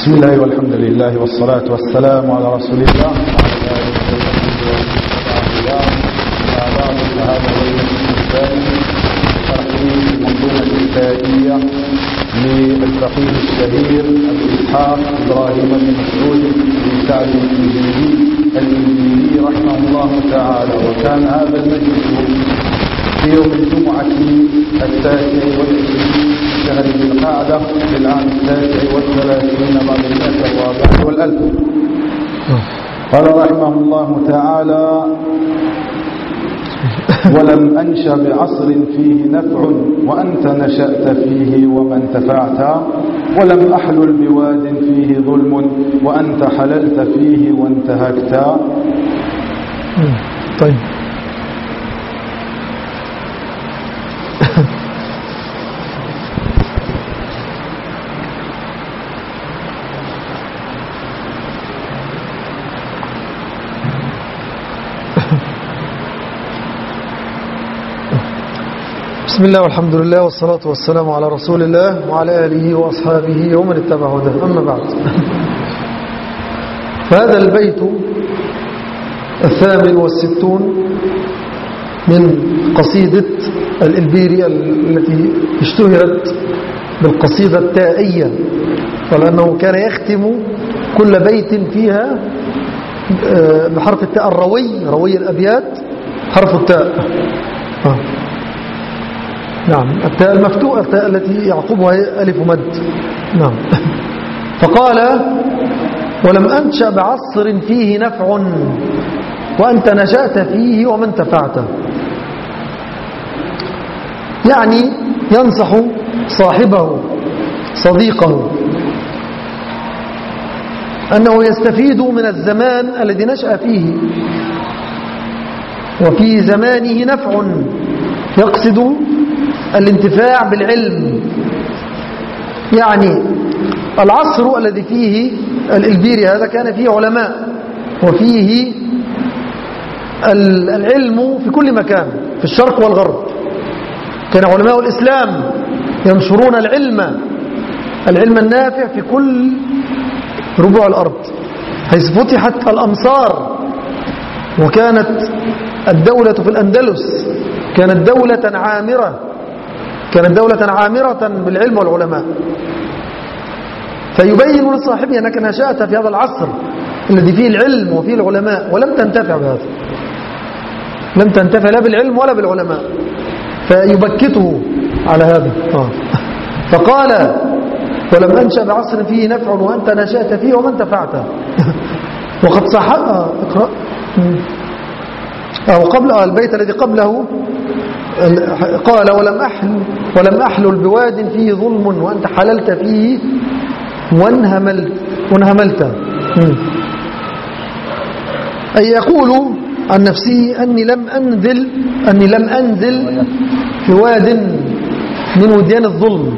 بسم الله والحمد لله والصلاة والسلام على رسول الله وعلى آله هذا الليلة الثاني ترحيب المنظومة الكتابية للفقيه الشهير أبي إسحاق إبراهيم بن مسعود بن سعد الإنجيلي رحمه الله تعالى. وكان هذا المجلس في يوم الجمعة 29 شهر ذي القعدة للعام 39 بعد 104 والألف. قال رحمه الله تعالى: ولم أنش بعصر فيه نفع وأنت نشأت فيه وما انتفعت، ولم أحلل بواد فيه ظلم وأنت حللت فيه وانتهكت. طيب بسم الله والحمد لله والصلاة والسلام على رسول الله وعلى آله وأصحابه ومن اتبع هداه. أما بعد، فهذا البيت 68 من قصيدة الإلبيري التي اشتهرت بالقصيدة التائية، ولأنه كان يختم كل بيت فيها بحرف التاء روي الأبيات حرف التاء. نعم، التاء المفتوحة، التاء التي يعقبها ألف مد. نعم. فقال: ولم أنشأ بعصر فيه نفع وأنت نشأت فيه وما انتفعت. يعني ينصح صاحبه صديقه أنه يستفيد من الزمان الذي نشأ فيه، وفي زمانه نفع، يقصد الانتفاع بالعلم. يعني العصر الذي فيه الإلبيري هذا كان فيه علماء وفيه العلم في كل مكان في الشرق والغرب. كان علماء الإسلام ينشرون العلم النافع في كل ربوع الأرض، حيث فتحت الأمصار. وكانت الدولة في الأندلس كانت دولة عامرة بالعلم والعلماء. فيبين لصاحبه أنك نشأت في هذا العصر الذي فيه العلم وفيه العلماء ولم تنتفع بهذا، لم تنتفع لا بالعلم ولا بالعلماء، فيبكته على هذا. فقال: ولم أنشأ بعصر فيه نفع وأنت نشأت فيه وما انتفعت. وقد صح اقرأ قبل البيت الذي قبله قال: ولم أحلل بواد فيه ظلم وأنت حللت فيه وانهملت. أي يقول عن نفسه أني لم أنزل في واد من وديان الظلم،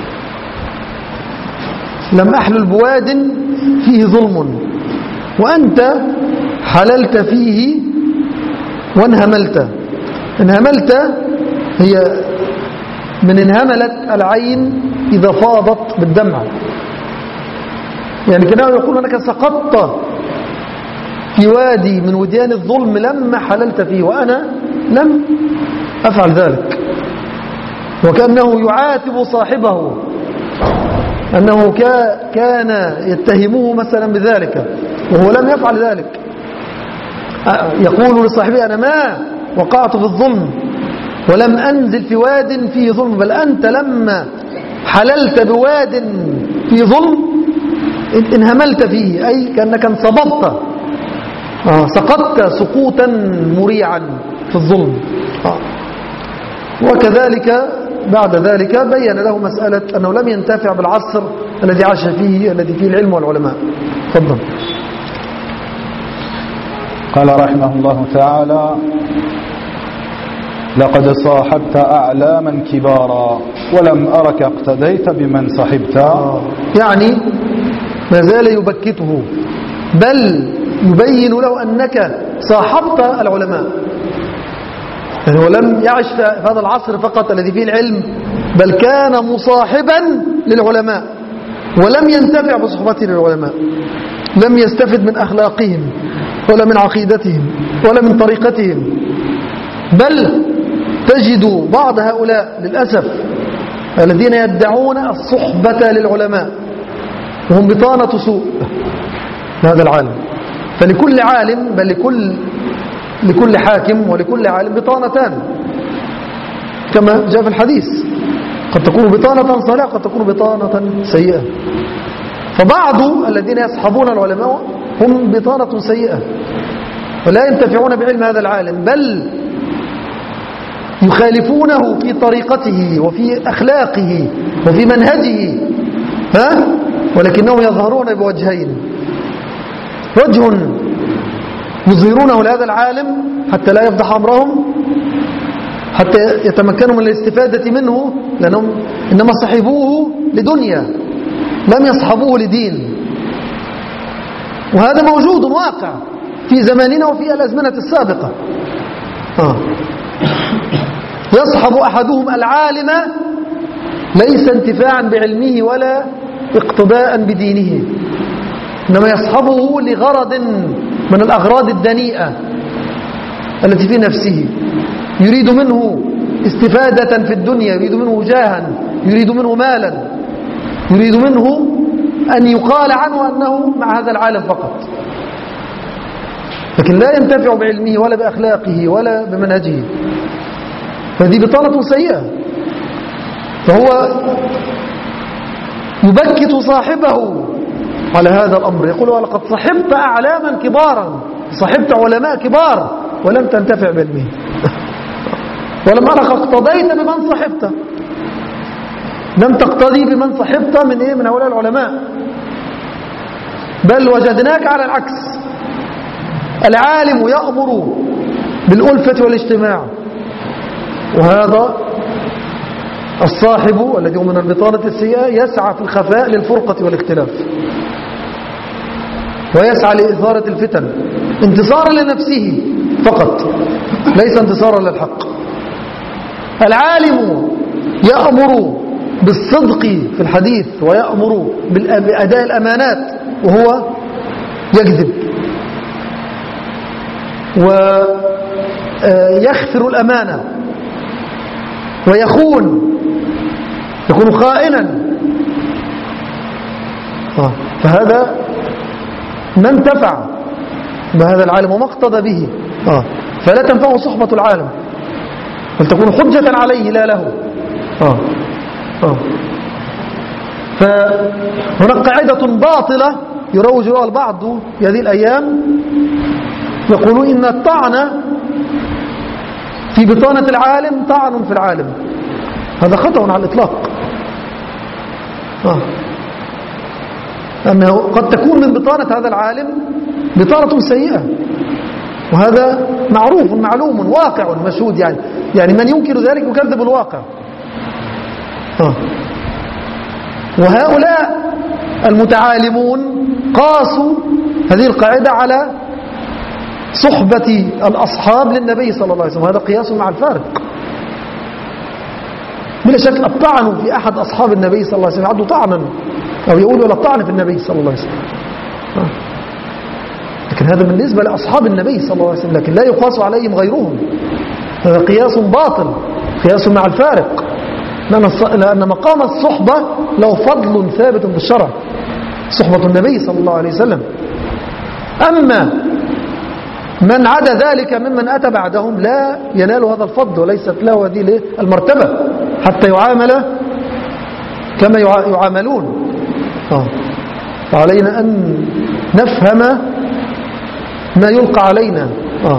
لم أحلل بواد فيه ظلم وأنت حللت فيه وانهملت. انهملت هي من انهملت العين إذا فاضت بالدمع، يعني كانوا يقولون أنك سقطت في وادي من وديان الظلم لما حللت فيه، وأنا لم أفعل ذلك. وكأنه يعاتب صاحبه أنه كان يتهمه مثلا بذلك وهو لم يفعل ذلك. يقول لصاحبه: أنا ما وقعت في الظلم ولم أنزل في واد فيه ظلم، بل أنت لما حللت بواد فيه ظلم انهملت فيه، أي كأنك انصببت، سقطت سقوطا مريعا في الظلم. وكذلك بعد ذلك بين له مسألة أنه لم ينتفع بالعصر الذي عاش فيه الذي فيه العلم والعلماء. تفضل. قال رحمه الله تعالى: لقد صاحبت أعلاما كبارا ولم أرك اقتديت بمن صحبت. يعني ما زال يبكته، بل يبين له أنك صاحبت العلماء. يعني هو لم يعش في هذا العصر فقط الذي فيه العلم، بل كان مصاحبا للعلماء. ولم ينتفع بصحبته للعلماء، لم يستفد من أخلاقهم ولا من عقيدتهم ولا من طريقتهم، بل تجد بعض هؤلاء للأسف الذين يدعون الصحبة للعلماء وهم بطانة سوء هذا العالم. فلكل عالم، بل لكل حاكم ولكل عالم بطانتان كما جاء في الحديث، قد تكون بطانة صالحة قد تكون بطانة سيئة. فبعض الذين يصحبون العلماء هم بطانة سيئة ولا ينتفعون بعلم هذا العالم، بل يخالفونه في طريقته وفي أخلاقه وفي منهجه، ولكنهم يظهرون بوجهين: وجه يظهرونه لهذا العالم حتى لا يفضح أمرهم، حتى يتمكنوا من الاستفادة منه، لأنهم إنما صحبوه لدنيا لم يصحبوه لدين. وهذا موجود واقع في زماننا وفي الأزمنة السابقة. يصحب أحدهم العالم ليس انتفاعا بعلمه ولا اقتداء بدينه، إنما يصحبه لغرض من الأغراض الدنيئة التي في نفسه، يريد منه استفادة في الدنيا، يريد منه جاها، يريد منه مالا، يريد منه أن يقال عنه أنه مع هذا العالم فقط، لكن لا ينتفع بعلمه ولا بأخلاقه ولا بمنهجه. فهذه بطانة سيئة. فهو يبكت صاحبه على هذا الأمر، يقول: ولقد صحبت أعلاما كبارا، صحبت علماء كبار ولم تنتفع بعلمه ولم أرك اقتضيت بمن صحبت، لم تقتضي بمن صحبت من هؤلاء العلماء، بل وجدناك على العكس. العالم يأمر بالألفة والاجتماع، وهذا الصاحب الذي هو من البطانة السيئة يسعى في الخفاء للفرقة والاختلاف، ويسعى لإثارة الفتن انتصارا لنفسه فقط، ليس انتصارا للحق. العالم يأمر بالصدق في الحديث ويأمر بأداء الأمانات وهو يكذب، ويخفر الأمانة ويخون، يكون خائنا. فهذا ما انتفع بهذا العالم وما اقتضى به، فلا تنفعه صحبة العالم، بل تكون حجة عليه لا له. فهناك قاعدة باطلة يروج لها البعض في هذه الأيام، يقولون إن الطعن في بطانة العالم طعن في العالم. هذا خطأ على الإطلاق. أنه قد تكون من بطانة هذا العالم بطانة سيئة، وهذا معروف معلوم واقع مشهود، يعني من ينكر ذلك يكذب الواقع. وهؤلاء المتعالمون قاسوا هذه القاعدة على صحبة الأصحاب للنبي صلى الله عليه وسلم، هذا قياس مع الفارق. بلا شك الطعن في أحد أصحاب النبي صلى الله عليه وسلم يعد طعنا، أو يقول ولا الطعن في النبي صلى الله عليه وسلم، لكن هذا بالنسبة لأصحاب النبي صلى الله عليه وسلم، لكن لا يقاس عليهم غيرهم. هذا قياس باطل، قياس مع الفارق، لأن مقام الصحبة له فضل ثابت بالشرع، صحبة النبي صلى الله عليه وسلم. أما من عدا ذلك ممن أتى بعدهم لا ينال هذا الفضل، وليست له هذه المرتبة حتى يعامل كما يعاملون. فعلينا أن نفهم ما يلقى علينا.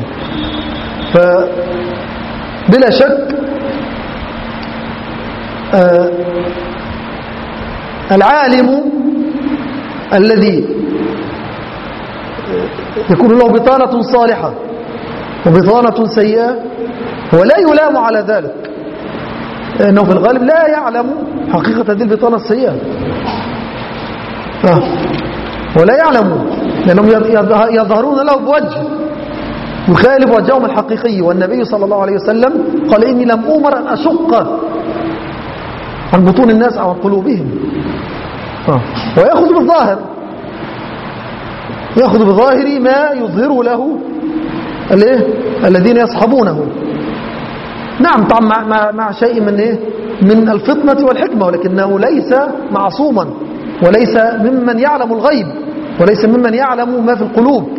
فبلا شك العالم الذي يكون له بطانة صالحة وبطانة سيئة هو لا يلام على ذلك، لأنه في الغالب لا يعلم حقيقة هذه البطانة السيئة، ولا يعلم، لأنهم يظهرون له بوجه يخالف وجههم الحقيقي. والنبي صلى الله عليه وسلم قال: إني لم أمر أن أشق عن بطون الناس أو عن قلوبهم. ويأخذ بالظاهر، يأخذ بظاهر ما يظهر له الذين يصحبونه. نعم طبعا مع شيء من الفطنة والحكمة، ولكنه ليس معصوما، وليس ممن يعلم الغيب، وليس ممن يعلم ما في القلوب.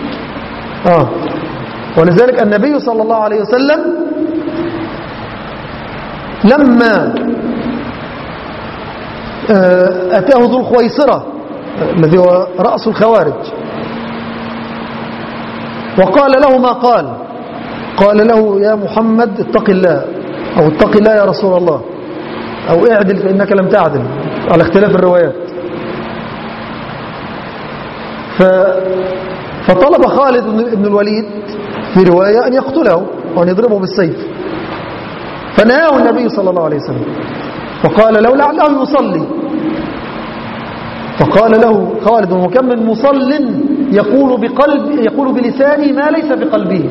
ولذلك النبي صلى الله عليه وسلم لما أتاه ذو الخويصرة الذي هو رأس الخوارج وقال له ما قال له يا محمد اتق الله، أو اتق الله يا رسول الله، أو اعدل فإنك لم تعدل، على اختلاف الروايات. فطلب خالد بن الوليد في رواية أن يقتله وأن يضربه بالسيف، فنهاه النبي صلى الله عليه وسلم وقال له لعله يصلي. فقال له خالد وكم من مصل يقول بلسانه ما ليس بقلبه.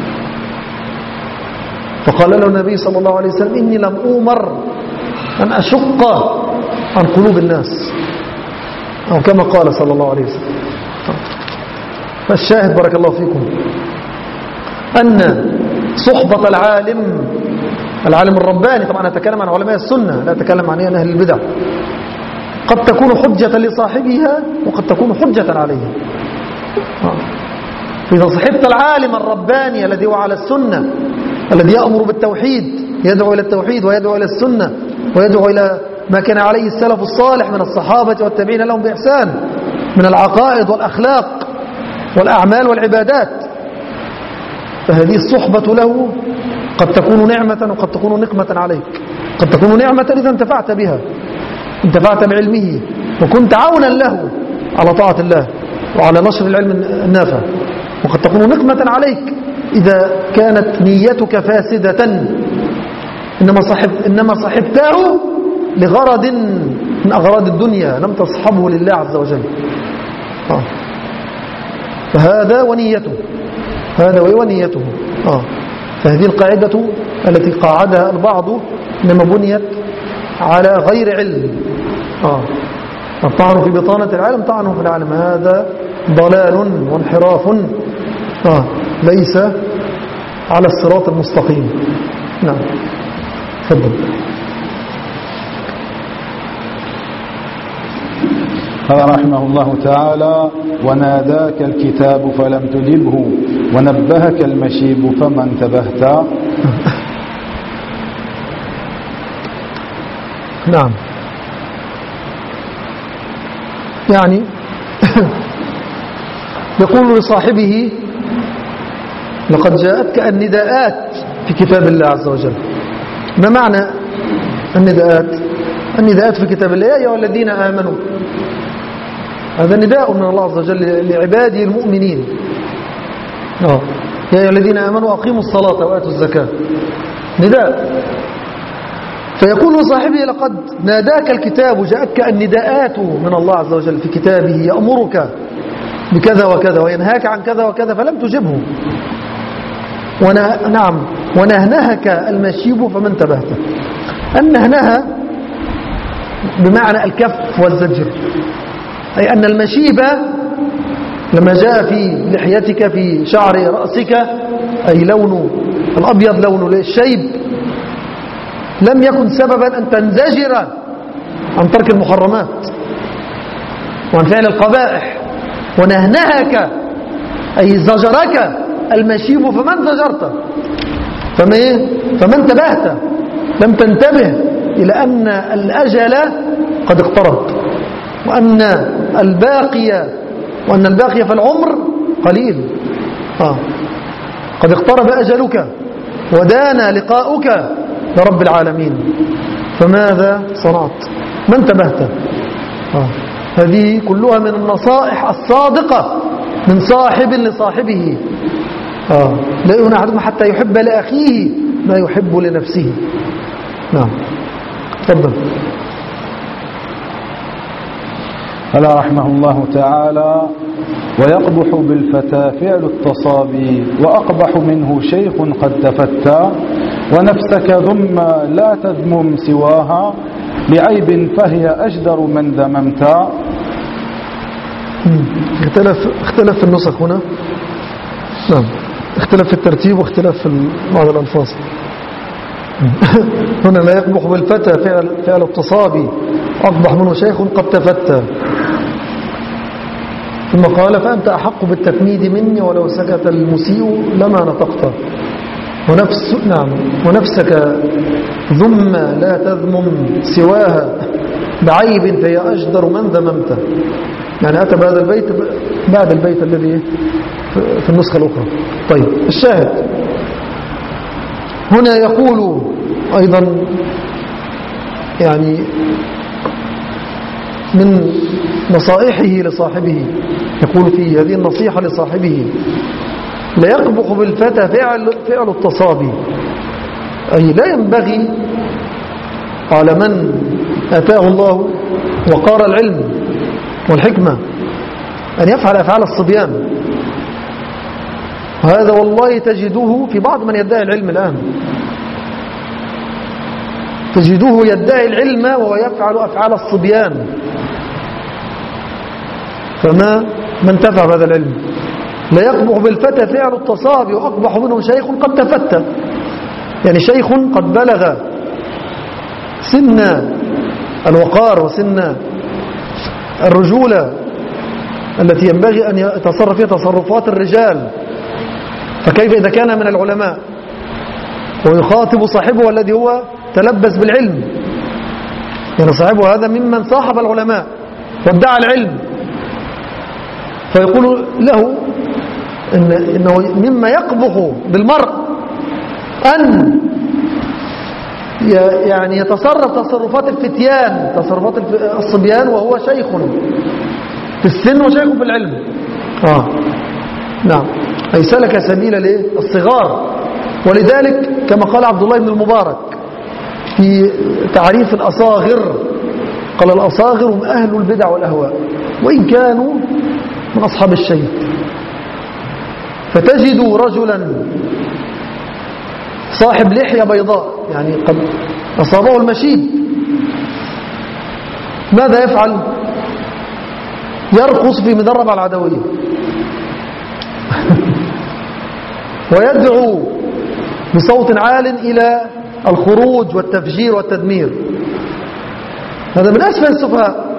فقال له النبي صلى الله عليه وسلم إني لم أؤمر أن أشق عن قلوب الناس، أو كما قال صلى الله عليه وسلم. فالشاهد بارك الله فيكم أن صحبة العالم الرباني، طبعا أتكلم عن علماء السنة لا أتكلم عن أهل البدع، قد تكون حجة لصاحبها وقد تكون حجة عليه. إذا صحبت العالم الرباني الذي هو على السنة، الذي يأمر بالتوحيد، يدعو إلى التوحيد ويدعو إلى السنة ويدعو إلى ما كان عليه السلف الصالح من الصحابة والتابعين لهم بإحسان من العقائد والأخلاق والأعمال والعبادات، فهذه الصحبة له قد تكون نعمة وقد تكون نقمة عليك. قد تكون نعمة إذا انتفعت بها، انتفعت بعلمه وكنت عونا له على طاعة الله وعلى نشر العلم النافع، وقد تكون نقمة عليك إذا كانت نيتك فاسدة، إنما صحبته لغرض من أغراض الدنيا، لم تصحبه لله عز وجل. فهذا ونيته، هذا ونيته. فهذه القاعدة التي قاعدها البعض إنما بنيت على غير علم. الطعن في بطانة العالم طعنه في العالم، هذا ضلال وانحراف ليس على الصراط المستقيم. نعم تفضل. قال رحمه الله تعالى وناداك الكتاب فلم تجبه ونبهك المشيب فما انتبهت. نعم يعني يقول لصاحبه لقد جاءتك النداءات في كتاب الله عز وجل. ما معنى النداءات؟ النداءات في كتاب الله يا أيها الذين آمنوا، هذا نداء من الله عز وجل لعباده المؤمنين. يا أيها الذين آمنوا أقيموا الصلاة وآتوا الزكاة، نداء. فيقول لصاحبه لقد ناداك الكتاب، جاءتك النداءات من الله عز وجل في كتابه، يأمرك بكذا وكذا وينهاك عن كذا وكذا فلم تجبه. نعم ونهنهك المشيب فما انتبهت. النهنه بمعنى الكف والزجر، أي أن المشيب لما جاء في لحيتك في شعر رأسك، أي لون الأبيض لون الشيب، لم يكن سببا أن تنزجر عن ترك المحرمات وعن فعل القبائح. ونهنهك أي زجرك المشيب فما انزجرت، فما انتبهت، لم تنتبه إلى أن الأجل قد اقترب، وأن الباقي في العمر قليل. قد اقترب أجلك ودان لقاؤك لرب العالمين، فماذا صنعت؟ ما انتبهت. هذه كلها من النصائح الصادقة من صاحب لصاحبه. لا يؤمن أحدكم حتى يحب لأخيه ما يحب لنفسه. نعم تفضل. قال رحمه الله تعالى ويقبح بالفتى فعل التصابي وأقبح منه شيخ قد تفتى ونفسك ذم لا تذمم سواها بعيب فهي أجدر من ذممت. اختلف في النسخ هنا. نعم، اختلف في الترتيب واختلف في بعض الألفاظ. هنا لا يقبح بالفتى فعل التصابي، أقبح منه شيخ قد تفتى. ثم قال فأنت أحق بالتفنيد مني ولو سكت المسيء لما نطقت. ونفسك ذم لا تذمم سواها بعيب فهي أجدر من ذممت. يعني أتى بهذا البيت بعد البيت الذي في النسخة الأخرى. طيب، الشاهد هنا يقول أيضا يعني من نصائحه لصاحبه، يقول في هذه النصيحة لصاحبه: لا يقبح بالفتى فعل التصابي. أي لا ينبغي على من أتاه الله وقار العلم والحكمة أن يفعل أفعال الصبيان. وهذا والله تجده في بعض من يدعي العلم الآن، تجده يدعي العلم وهو يفعل أفعال الصبيان، فما من تفع بهذا العلم. لا يقبح بالفتى فعل التصابي وأقبح منه شيخ قد تفتى. يعني شيخ قد بلغ سن الوقار وسن الرجولة التي ينبغي أن يتصرف فيها تصرفات الرجال، فكيف إذا كان من العلماء ويخاطب صاحبه الذي هو تلبس بالعلم؟ يعني صاحبه هذا ممن صاحب العلماء وادعى العلم، فيقول له إنه مما يقبح بالمرء أن يعني يتصرف تصرفات الفتيان، تصرفات الصبيان، وهو شيخ في السن وشيخ في العلم. نعم، أي سلك سبيل الصغار. ولذلك كما قال عبد الله بن المبارك في تعريف الأصاغر، قال: الأصاغر هم أهل البدع والأهواء وإن كانوا من أصحاب الشيء. فتجد رجلا صاحب لحية بيضاء، يعني قد أصابه المشيب، ماذا يفعل؟ يرقص في مدرب على العدوية ويدعو بصوت عال إلى الخروج والتفجير والتدمير. هذا من أسفل السفهاء.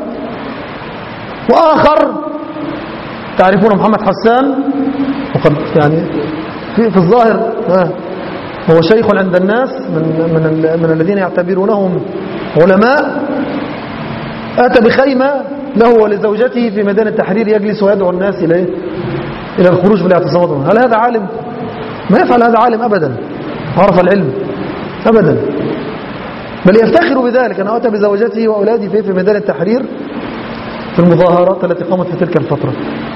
وآخر تعرفون محمد حسان، وقد يعني في الظاهر هو شيخ عند الناس من الذين يعتبرونهم علماء، أتى بخيمة له ولزوجته في ميدان التحرير يجلس ويدعو الناس إلى الخروج بالاعتصامات. هل هذا عالم؟ ما يفعل هذا عالم أبدا، عرف العلم أبدا، بل يفتخر بذلك أنه أتى بزوجته وأولاده في ميدان التحرير في المظاهرات التي قامت في تلك الفترة.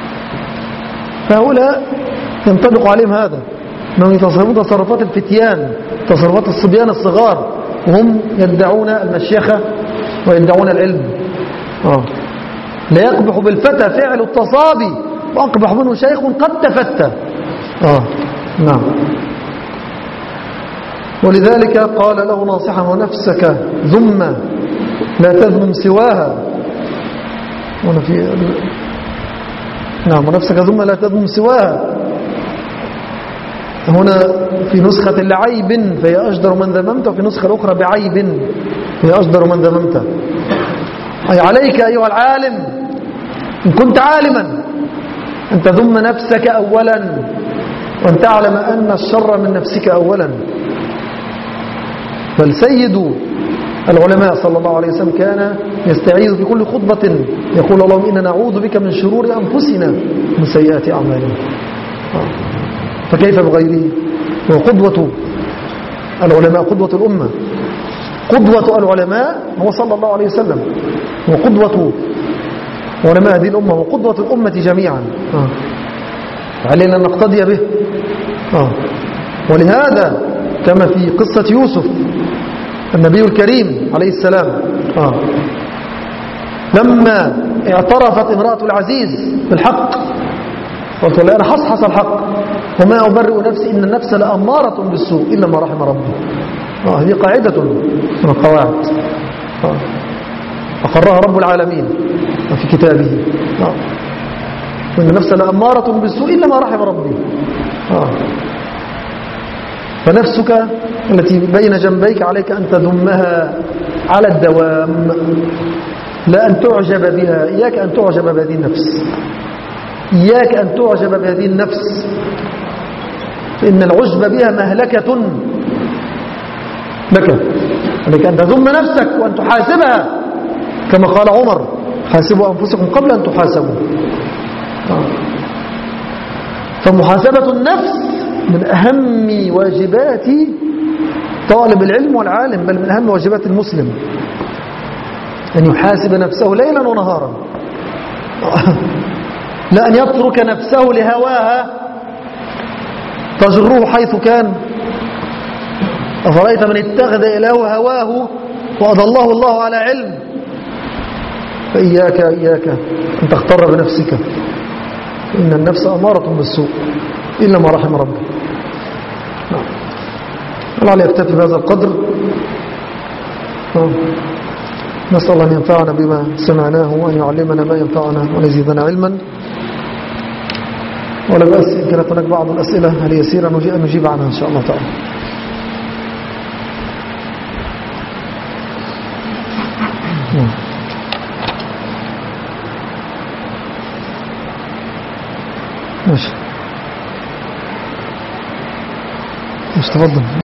فهؤلاء ينطبق عليهم هذا، أنهم يتصرفون تصرفات الفتيان، تصرفات الصبيان الصغار، وهم يدعون المشيخة ويدعون العلم. لا يقبح بالفتى فعل التصابي وأقبح منه شيخ قد تفتى. نعم. ولذلك قال له ناصحا: ونفسك ذم لا تذمم سواها. نعم، ونفسك ذم لا تذمم سواها. هنا في نسخة لعيب فهي أجدر من ذممت، وفي نسخة الأخرى بعيب فهي أجدر من ذممت. أي عليك أيها العالم إن كنت عالما أن تذم نفسك أولا، وأن تعلم أن الشر من نفسك أولا. فالسيد العلماء صلى الله عليه وسلم كان يستعيذ في كل خطبة يقول: اللهم إنا نعوذ بك من شرور أنفسنا من سيئات أعمالنا. فكيف بغيره؟ وقدوة العلماء قدوة الأمة، قدوة العلماء هو صلى الله عليه وسلم، وقدوة علماء هذه الأمة وقدوة الأمة جميعا. علينا أن نقتدي به. ولهذا كما في قصة يوسف النبي الكريم عليه السلام، لما اعترفت امرأة العزيز بالحق قلت له: أنا حصحص الحق وما أبرئ نفسي إن النفس لأمارة بالسوء إلا ما رحم ربي. هذه قاعدة من القواعد. أقرها رب العالمين في كتابه. وإن النفس لأمارة بالسوء إلا ما رحم ربي. فنفسك التي بين جنبيك عليك أن تذمها على الدوام، لا أن تعجب بها. إياك أن تعجب بهذه النفس، إياك أن تعجب بهذه النفس، فإن العجب بها مهلكة لك. عليك أن تذم نفسك وأن تحاسبها كما قال عمر: حاسبوا أنفسكم قبل أن تحاسبوا. فمحاسبة النفس من أهم واجبات طالب العلم والعالم، بل من أهم واجبات المسلم أن يحاسب نفسه ليلا ونهارا، لا أن يترك نفسه لهواها تجره حيث كان. أفرأيت من اتخذ إلهه هواه وأضله الله على علم. فإياك أن تغتر بنفسك، إن النفس أمارة بالسوء إلا ما رحم ربي. لعلي أكتفي بهذا القدر. نسأل الله أن ينفعنا بما سمعناه وأن يعلمنا ما ينفعنا وأن يزيدنا علما. ولا بأس إن كانت هناك بعض الأسئلة اليسيرة نجيب عنها إن شاء الله تعالى. ماشي، تفضل.